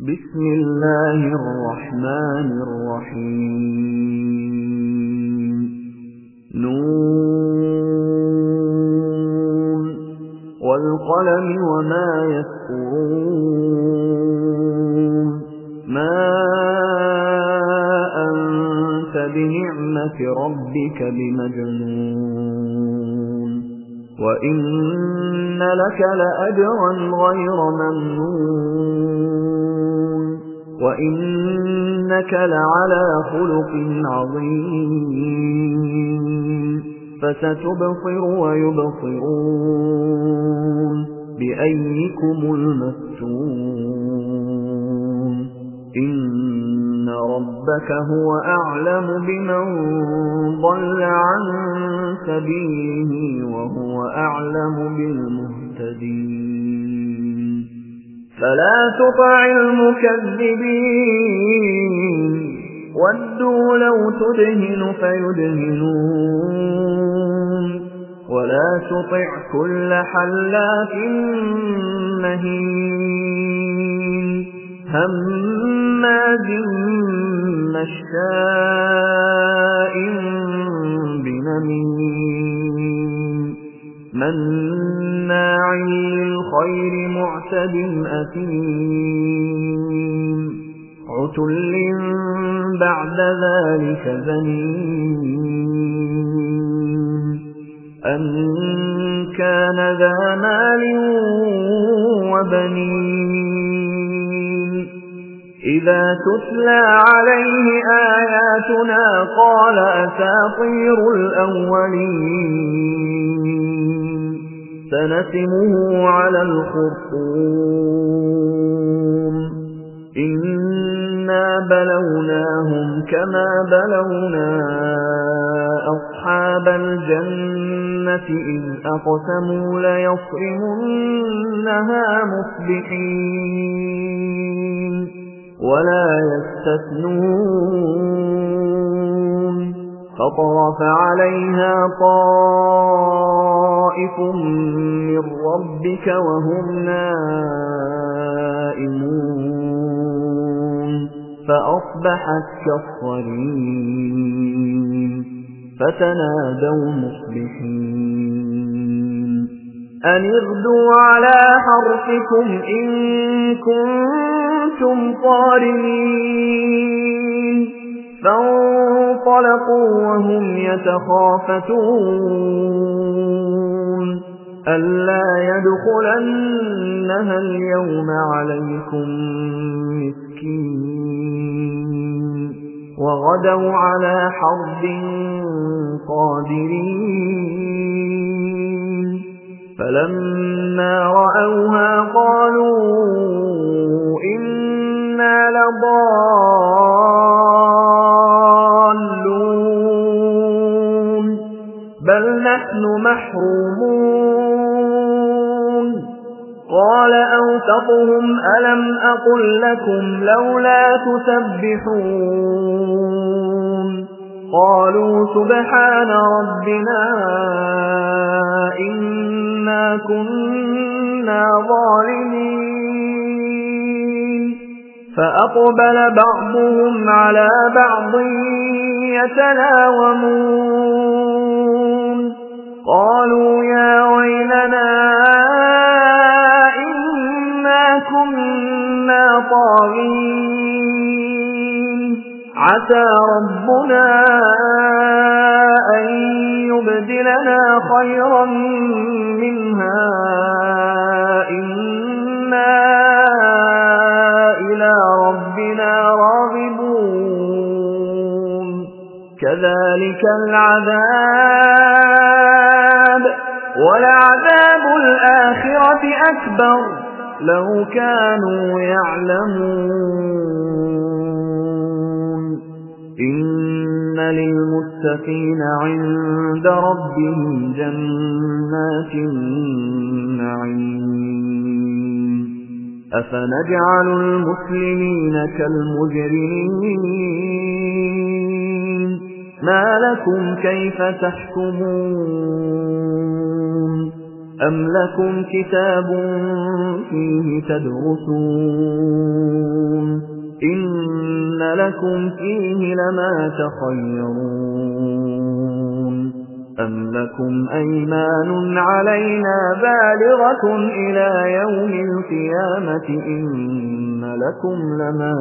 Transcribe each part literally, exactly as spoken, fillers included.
بسم الله الرحمن الرحيم نون والقلم وما يسطرون ما أنت بنعمة ربك بمجنون وإن لك لأجرا غير ممنون وإنك لعلى خلق عظيم فستبصر ويبصرون بأيكم المفتون إن ربك هو أعلم بمن ضل عن سبيله وهو أعلم بالمهتدين فلا تطع المكذبين ودوا لو تدهن فيدهنون ولا تطع كل حلاف مهين هماز مشاء بنميم مناع للخير معتد أثيم عتل بعد ذلك زنيم أن كان ذا مال وبنين إذا تتلى عليه آياتنا قال أساطير الأولين سنسمه على الخرطوم إنا بلوناهم كما بلونا أصحاب الجنة إذ أقسموا ليصرمنها مصبحين ولا يستثنون فطرف عليها طائف من ربك وهم نائمون فأصبحت كالصريم فتنادوا مصبحين أن اغدوا على حرثكم إن كنتم صارمين فانطلقوا وهم يتخافتون ألا يدخلنها اليوم عليكم مسكين وغدوا على حرد قادرين فلما رأوها قالوا إنا لضالون بل نحن محرومون قال أوسطهم ألم أقل لكم لولا تسبحون قالوا سبحان ربنا إنا كنا ظالمين فأقبل بعضهم على بعض يتلاومون قالوا يا ويلنا إنا كنا طاغين عسى ربنا أن يبدلنا خيرا منها إنا إلى ربنا راغبون كذلك العذاب ولعذاب الآخرة أكبر لو كانوا يعلمون إن للمتقين عند ربهم جنات النعيم أفنجعل المسلمين كالمجرمين ما لكم كيف تحكمون أم لكم كتاب فيه تدرسون لكم فيه لما تخيرون أم لكم أيمان علينا بالغة إلى يوم القيامة إن لكم لما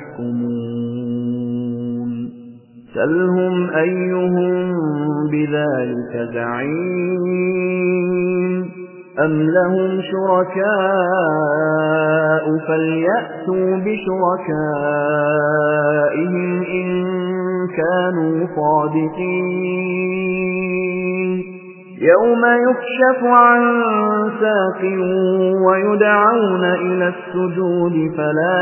تحكمون سلهم أيهم بذلك زعيم أم لهم شركاء فليأتوا بشركائهم إن كانوا صادقين يوم يكشف عن ساق ويدعون إلى السجود فلا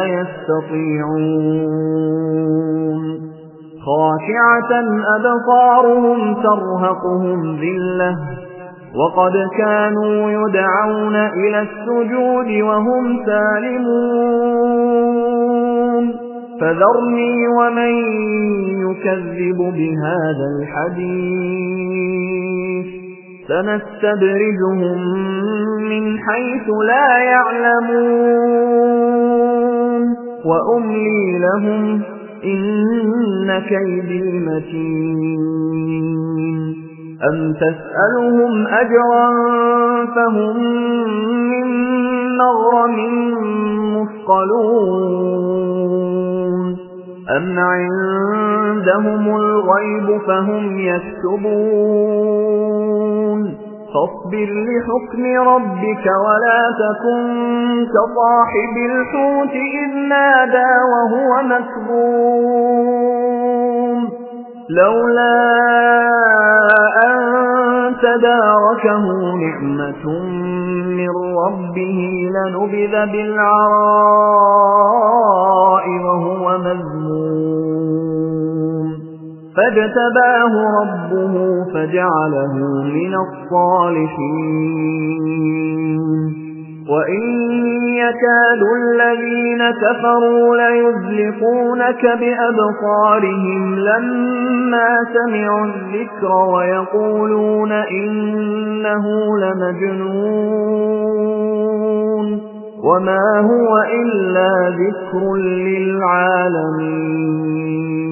يستطيعون خاشعة أبصارهم ترهقهم ذلة وقد كانوا يدعون إلى السجود وهم سالمون فذرني ومن يكذب بهذا الحديث سنستدرجهم من حيث لا يعلمون وأملي لهم إن كيدي متين أم تسألهم أجرا فهم من مغرم مثقلون أم عندهم الغيب فهم يكتبون فاصبر لحكم ربك ولا تكن كصاحب الحوت إذ نادى وهو مكظوم لولا أن تداركه نعمة من ربه لنبذ بالعراء وهو مذموم فاجتباه ربه فجعله من الصالحين وإن يكاد الذين كفروا ليزلقونك بأبصارهم لما سمعوا الذكر ويقولون إنه لمجنون وما هو إلا ذكر للعالمين